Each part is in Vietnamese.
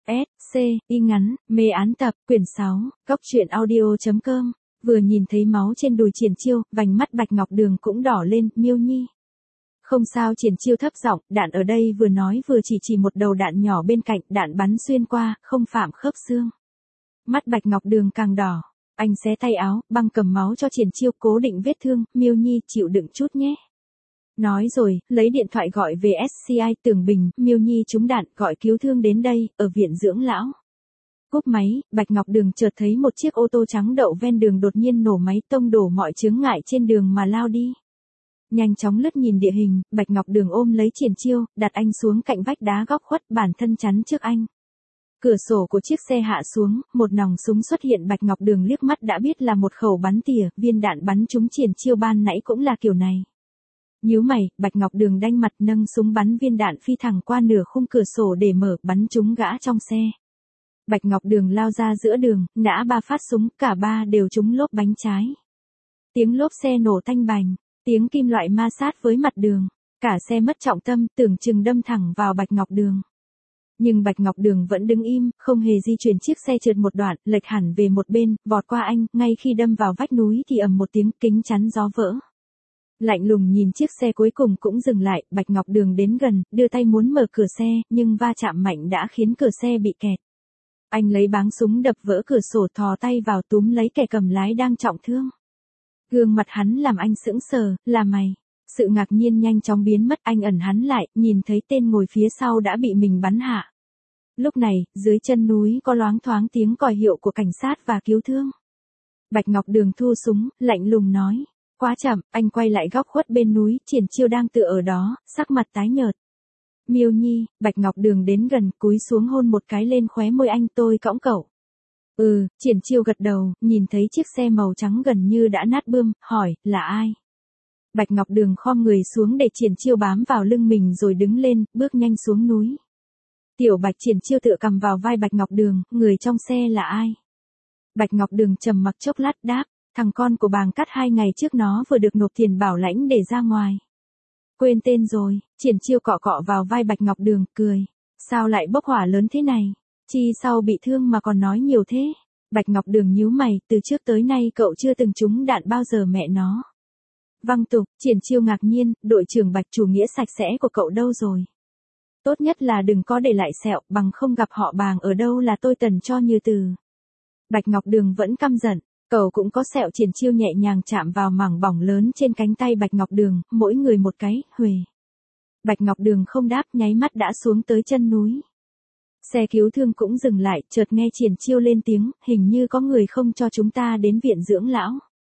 S, C, y ngắn, mê án tập, quyển 6, góc truyện audio.com. Vừa nhìn thấy máu trên đùi Triển Chiêu, vành mắt Bạch Ngọc Đường cũng đỏ lên, Miêu Nhi. Không sao, Triển Chiêu thấp giọng, đạn ở đây vừa nói vừa chỉ một đầu đạn nhỏ bên cạnh, đạn bắn xuyên qua, không phạm khớp xương. Mắt Bạch Ngọc Đường càng đỏ, anh xé tay áo, băng cầm máu cho Triển Chiêu cố định vết thương, Miêu Nhi chịu đựng chút nhé. Nói rồi, lấy điện thoại gọi về SCI Tường Bình, Miêu Nhi trúng đạn, gọi cứu thương đến đây, ở viện dưỡng lão. Cúp máy, Bạch Ngọc Đường chợt thấy một chiếc ô tô trắng đậu ven đường đột nhiên nổ máy tông đổ mọi chướng ngại trên đường mà lao đi. Nhanh chóng lướt nhìn địa hình, Bạch Ngọc Đường ôm lấy Triển Chiêu, đặt anh xuống cạnh vách đá góc khuất, bản thân chắn trước anh. Cửa sổ của chiếc xe hạ xuống, một nòng súng xuất hiện, Bạch Ngọc Đường liếc mắt đã biết là một khẩu bắn tỉa, viên đạn bắn trúng Triển Chiêu ban nãy cũng là kiểu này. Nhíu mày, Bạch Ngọc Đường đanh mặt nâng súng bắn viên đạn phi thẳng qua nửa khung cửa sổ để mở, bắn trúng gã trong xe. Bạch Ngọc Đường lao ra giữa đường, nã 3 phát súng, cả 3 đều trúng lốp bánh trái. Tiếng lốp xe nổ tanh bành, tiếng kim loại ma sát với mặt đường, cả xe mất trọng tâm, tưởng chừng đâm thẳng vào Bạch Ngọc Đường. Nhưng Bạch Ngọc Đường vẫn đứng im, không hề di chuyển, chiếc xe trượt một đoạn, lệch hẳn về một bên, vọt qua anh, ngay khi đâm vào vách núi thì ầm một tiếng, kính chắn gió vỡ. Lạnh lùng nhìn chiếc xe cuối cùng cũng dừng lại, Bạch Ngọc Đường đến gần, đưa tay muốn mở cửa xe, nhưng va chạm mạnh đã khiến cửa xe bị kẹt. Anh lấy báng súng đập vỡ cửa sổ, thò tay vào túm lấy kẻ cầm lái đang trọng thương. Gương mặt hắn làm anh sững sờ, là mày. Sự ngạc nhiên nhanh chóng biến mất, anh ẩn hắn lại, nhìn thấy tên ngồi phía sau đã bị mình bắn hạ. Lúc này, dưới chân núi có loáng thoáng tiếng còi hiệu của cảnh sát và cứu thương. Bạch Ngọc Đường thu súng, lạnh lùng nói. Quá chậm, anh quay lại góc khuất bên núi, Triển Chiêu đang tựa ở đó, sắc mặt tái nhợt. Miêu Nhi, Bạch Ngọc Đường đến gần, cúi xuống hôn một cái lên khóe môi anh, tôi cõng cậu. Triển Chiêu gật đầu, nhìn thấy chiếc xe màu trắng gần như đã nát bươm, hỏi, là ai? Bạch Ngọc Đường khom người xuống để Triển Chiêu bám vào lưng mình rồi đứng lên, bước nhanh xuống núi. Tiểu Bạch, Triển Chiêu tựa cầm vào vai Bạch Ngọc Đường, người trong xe là ai? Bạch Ngọc Đường trầm mặc chốc lát đáp, thằng con của Bàng Cát 2 ngày trước nó vừa được nộp tiền bảo lãnh để ra ngoài. Quên tên rồi, Triển Chiêu cọ cọ vào vai Bạch Ngọc Đường, cười. Sao lại bốc hỏa lớn thế này? Chi sau bị thương mà còn nói nhiều thế? Bạch Ngọc Đường nhíu mày, từ trước tới nay cậu chưa từng trúng đạn bao giờ mẹ nó. Văng tục, Triển Chiêu ngạc nhiên, đội trưởng Bạch, chủ nghĩa sạch sẽ của cậu đâu rồi? Tốt nhất là đừng có để lại sẹo, bằng không gặp họ Bàng ở đâu là tôi tần cho như từ. Bạch Ngọc Đường vẫn căm giận. Cậu cũng có sẹo, Triển Chiêu nhẹ nhàng chạm vào mảng bỏng lớn trên cánh tay Bạch Ngọc Đường, mỗi người một cái, huề. Bạch Ngọc Đường không đáp, nháy mắt đã xuống tới chân núi. Xe cứu thương cũng dừng lại, chợt nghe Triển Chiêu lên tiếng, hình như có người không cho chúng ta đến viện dưỡng lão.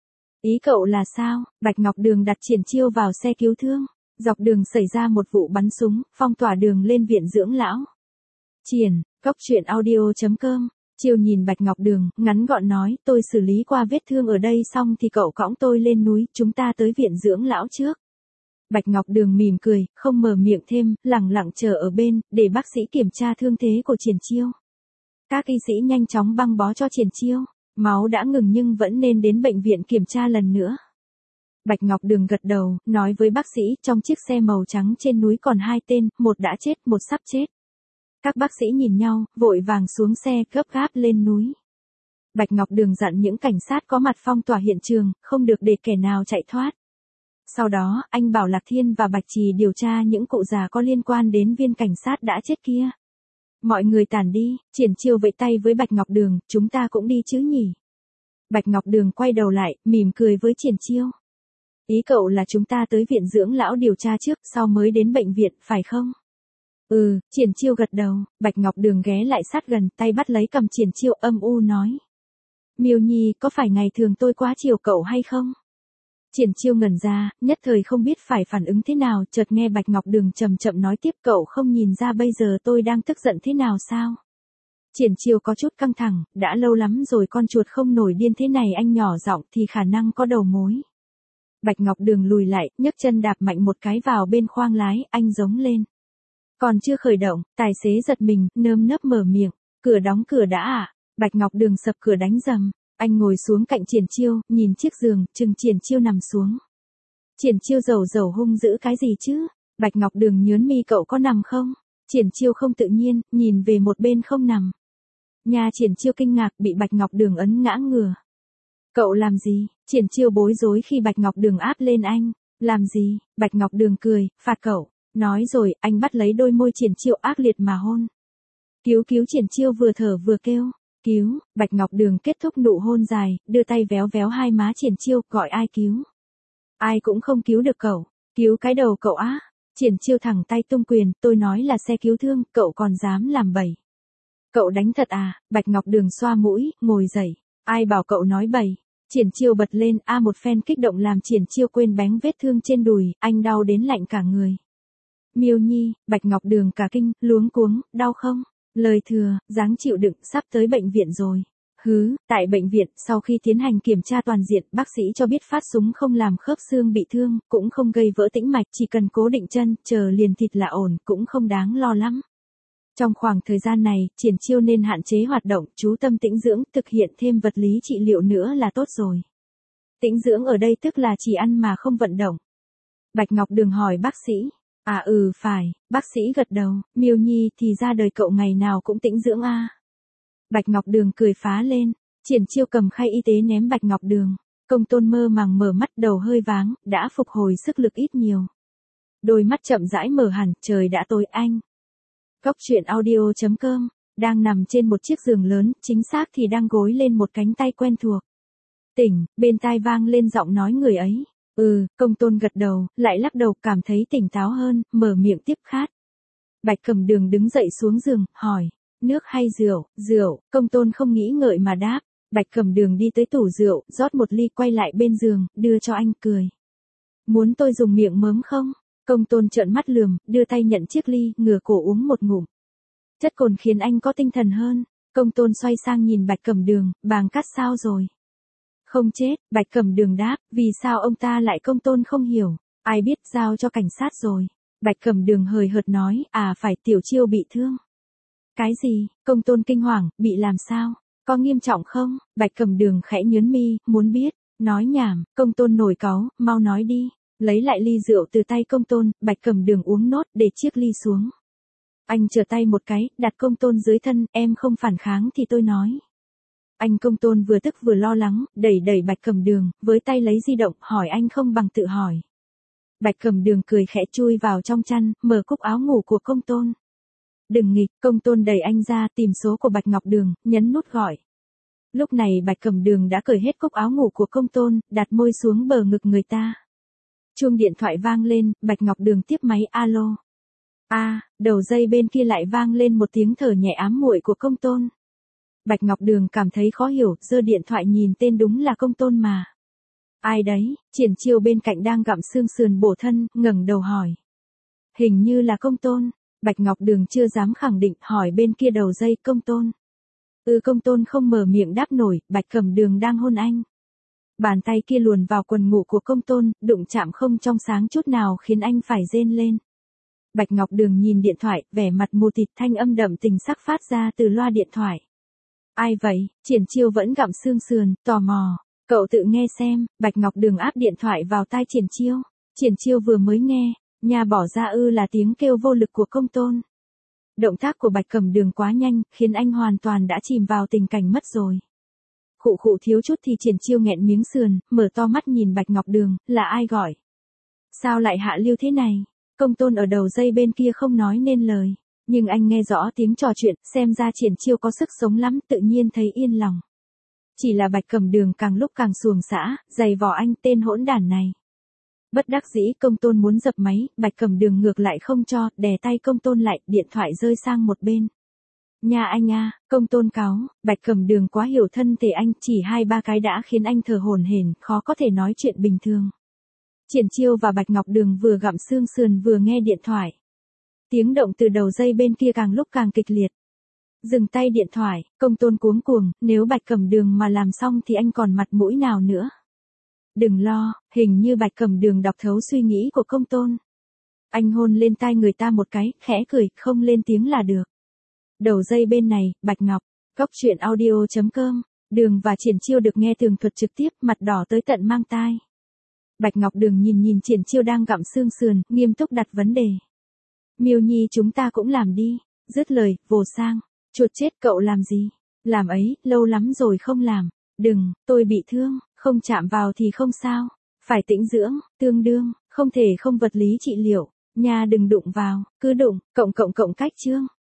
Ý cậu là sao? Bạch Ngọc Đường đặt Triển Chiêu vào xe cứu thương. Dọc đường xảy ra một vụ bắn súng, phong tỏa đường lên viện dưỡng lão. Triển, góc truyện audio.com. Chiêu nhìn Bạch Ngọc Đường, ngắn gọn nói, tôi xử lý qua vết thương ở đây xong thì cậu cõng tôi lên núi, chúng ta tới viện dưỡng lão trước. Bạch Ngọc Đường mỉm cười, không mở miệng thêm, lẳng lặng chờ ở bên, để bác sĩ kiểm tra thương thế của Triển Chiêu. Các y sĩ nhanh chóng băng bó cho Triển Chiêu, máu đã ngừng nhưng vẫn nên đến bệnh viện kiểm tra lần nữa. Bạch Ngọc Đường gật đầu, nói với bác sĩ, trong chiếc xe màu trắng trên núi còn 2 tên, một đã chết, một sắp chết. Các bác sĩ nhìn nhau, vội vàng xuống xe, gấp gáp lên núi. Bạch Ngọc Đường dặn những cảnh sát có mặt phong tỏa hiện trường, không được để kẻ nào chạy thoát. Sau đó, anh bảo Lạc Thiên và Bạch Trì điều tra những cụ già có liên quan đến viên cảnh sát đã chết kia. Mọi người tản đi, Triển Chiêu vẫy tay với Bạch Ngọc Đường, chúng ta cũng đi chứ nhỉ? Bạch Ngọc Đường quay đầu lại, mỉm cười với Triển Chiêu. Ý cậu là chúng ta tới viện dưỡng lão điều tra trước, sau mới đến bệnh viện, phải không? Triển Chiêu gật đầu, Bạch Ngọc Đường ghé lại sát gần, tay bắt lấy cầm Triển Chiêu, âm u nói. Miêu Nhi, có phải ngày thường tôi quá chiều cậu hay không? Triển Chiêu ngẩn ra, nhất thời không biết phải phản ứng thế nào, chợt nghe Bạch Ngọc Đường chậm chậm nói tiếp, cậu không nhìn ra bây giờ tôi đang tức giận thế nào sao? Triển Chiêu có chút căng thẳng, đã lâu lắm rồi con chuột không nổi điên thế này, anh nhỏ giọng thì khả năng có đầu mối. Bạch Ngọc Đường lùi lại, nhấc chân đạp mạnh một cái vào bên khoang lái, anh giống lên. Còn chưa khởi động, tài xế giật mình, nơm nớp mở miệng, đóng cửa đã à? Bạch Ngọc Đường sập cửa đánh rầm, anh ngồi xuống cạnh Triển Chiêu, nhìn chiếc giường, chừng Triển Chiêu nằm xuống. Triển Chiêu dầu hung dữ cái gì chứ? Bạch Ngọc Đường nhớn mi, cậu có nằm không? Triển Chiêu không tự nhiên, nhìn về một bên không nằm. Nha Triển Chiêu kinh ngạc bị Bạch Ngọc Đường ấn ngã ngửa. Cậu làm gì? Triển Chiêu bối rối khi Bạch Ngọc Đường áp lên anh. Làm gì? Bạch Ngọc Đường cười, phạt cậu. Nói rồi, anh bắt lấy đôi môi Triển Chiêu ác liệt mà hôn. Cứu cứu, Triển Chiêu vừa thở vừa kêu. Cứu, Bạch Ngọc Đường kết thúc nụ hôn dài, đưa tay véo véo hai má Triển Chiêu, gọi ai cứu. Ai cũng không cứu được cậu. Cứu cái đầu cậu á. Triển Chiêu thẳng tay tung quyền, tôi nói là xe cứu thương, cậu còn dám làm bậy. Cậu đánh thật à? Bạch Ngọc Đường xoa mũi, ngồi dậy. Ai bảo cậu nói bậy? Triển Chiêu bật lên, một phen kích động làm Triển Chiêu quên bánh vết thương trên đùi, anh đau đến lạnh cả người. Miêu Nhi, Bạch Ngọc Đường cả kinh, luống cuống, đau không? Lời thừa, dáng chịu đựng, sắp tới bệnh viện rồi. Tại bệnh viện, sau khi tiến hành kiểm tra toàn diện, bác sĩ cho biết phát súng không làm khớp xương bị thương, cũng không gây vỡ tĩnh mạch, chỉ cần cố định chân, chờ liền thịt là ổn, cũng không đáng lo lắm. Trong khoảng thời gian này, Triển Chiêu nên hạn chế hoạt động, chú tâm tĩnh dưỡng, thực hiện thêm vật lý trị liệu nữa là tốt rồi. Tĩnh dưỡng ở đây tức là chỉ ăn mà không vận động. Bạch Ngọc Đường hỏi bác sĩ. Phải, bác sĩ gật đầu, Miêu Nhi thì ra đời cậu ngày nào cũng tĩnh dưỡng à. Bạch Ngọc Đường cười phá lên, Triển Chiêu cầm khay y tế ném Bạch Ngọc Đường. Công Tôn mơ màng mở mắt, đầu hơi váng, đã phục hồi sức lực ít nhiều. Đôi mắt chậm rãi mở hẳn, trời đã tối anh. Cốc truyện audio.com, đang nằm trên một chiếc giường lớn, chính xác thì đang gối lên một cánh tay quen thuộc. Tỉnh, bên tai vang lên giọng nói người ấy. Công Tôn gật đầu, lại lắc đầu, cảm thấy tỉnh táo hơn, mở miệng tiếp khát. Bạch Cẩm Đường đứng dậy xuống giường, hỏi, nước hay rượu? Rượu, Công Tôn không nghĩ ngợi mà đáp. Bạch Cẩm Đường đi tới tủ rượu, rót một ly quay lại bên giường, đưa cho anh, cười. Muốn tôi dùng miệng mớm không? Công Tôn trợn mắt lườm, đưa tay nhận chiếc ly, ngửa cổ uống một ngụm. Chất cồn khiến anh có tinh thần hơn. Công Tôn xoay sang nhìn Bạch Cẩm Đường, bàng cát sao rồi? Không chết, Bạch Cẩm Đường đáp, vì sao ông ta lại? Công Tôn không hiểu, ai biết, giao cho cảnh sát rồi. Bạch Cẩm Đường hời hợt nói, phải, Tiểu Chiêu bị thương. Cái gì? Công Tôn kinh hoàng, bị làm sao? Có nghiêm trọng không? Bạch Cẩm Đường khẽ nhướng mi, muốn biết. Nói nhảm, Công Tôn nổi cáu, mau nói đi. Lấy lại ly rượu từ tay Công Tôn, Bạch Cẩm Đường uống nốt, để chiếc ly xuống. Anh trở tay một cái, đặt Công Tôn dưới thân, em không phản kháng thì tôi nói. Anh. Công Tôn vừa tức vừa lo lắng, đẩy Bạch Cẩm Đường, với tay lấy di động, hỏi anh không bằng tự hỏi. Bạch Cẩm Đường cười khẽ chui vào trong chăn, mở cúc áo ngủ của Công Tôn. Đừng nghịch, Công Tôn đẩy anh ra, tìm số của Bạch Ngọc Đường, nhấn nút gọi. Lúc này Bạch Cẩm Đường đã cởi hết cúc áo ngủ của Công Tôn, đặt môi xuống bờ ngực người ta. Chuông điện thoại vang lên, Bạch Ngọc Đường tiếp máy, alo. Đầu dây bên kia lại vang lên một tiếng thở nhẹ ám muội của Công Tôn. Bạch Ngọc Đường cảm thấy khó hiểu, giơ điện thoại nhìn tên, đúng là Công Tôn mà. Ai đấy? Triển Chiêu bên cạnh đang gặm xương sườn bổ thân, ngẩng đầu hỏi. Hình như là Công Tôn. Bạch Ngọc Đường chưa dám khẳng định, hỏi bên kia đầu dây, Công Tôn. Công Tôn không mở miệng đáp nổi, Bạch Cẩm Đường đang hôn anh. Bàn tay kia luồn vào quần ngủ của Công Tôn, đụng chạm không trong sáng chút nào khiến anh phải rên lên. Bạch Ngọc Đường nhìn điện thoại, vẻ mặt mù tịt, thanh âm đậm tình sắc phát ra từ loa điện thoại. Ai vậy? Triển Chiêu vẫn gặm xương sườn, tò mò. Cậu tự nghe xem. Bạch Ngọc Đường áp điện thoại vào tai Triển Chiêu. Triển Chiêu vừa mới nghe, nhà bỏ ra là tiếng kêu vô lực của Công Tôn. Động tác của Bạch Cẩm Đường quá nhanh, khiến anh hoàn toàn đã chìm vào tình cảnh mất rồi. Khụ thiếu chút thì Triển Chiêu nghẹn miếng sườn, mở to mắt nhìn Bạch Ngọc Đường, là ai gọi? Sao lại hạ lưu thế này? Công Tôn ở đầu dây bên kia không nói nên lời. Nhưng anh nghe rõ tiếng trò chuyện, xem ra Triển Chiêu có sức sống lắm, tự nhiên thấy yên lòng. Chỉ là Bạch Cẩm Đường càng lúc càng xuồng xã, giày vò anh, tên hỗn đản này. Bất đắc dĩ, Công Tôn muốn dập máy, Bạch Cẩm Đường ngược lại không cho, đè tay Công Tôn lại, điện thoại rơi sang một bên. Nhà anh Công Tôn cáu, Bạch Cẩm Đường quá hiểu thân thể anh, chỉ 2-3 cái đã khiến anh thở hổn hển, khó có thể nói chuyện bình thường. Triển Chiêu và Bạch Ngọc Đường vừa gặm xương sườn vừa nghe điện thoại. Tiếng động từ đầu dây bên kia càng lúc càng kịch liệt. Dừng tay điện thoại, Công Tôn cuống cuồng, nếu Bạch Cẩm Đường mà làm xong thì anh còn mặt mũi nào nữa. Đừng lo, hình như Bạch Cẩm Đường đọc thấu suy nghĩ của Công Tôn. Anh hôn lên tai người ta một cái, khẽ cười, không lên tiếng là được. Đầu dây bên này, Bạch Ngọc, Cốc truyện audio.com, Đường và Triển Chiêu được nghe tường thuật trực tiếp, mặt đỏ tới tận mang tai. Bạch Ngọc Đường nhìn Triển Chiêu đang gặm xương sườn, nghiêm túc đặt vấn đề. Miêu Nhi chúng ta cũng làm đi. Dứt lời, vồ sang. Chuột chết cậu làm gì? Làm ấy, lâu lắm rồi không làm. Đừng, tôi bị thương, không chạm vào thì không sao. Phải tĩnh dưỡng, tương đương, không thể không vật lý trị liệu. Nha đừng đụng vào, cứ đụng, cộng cách chương.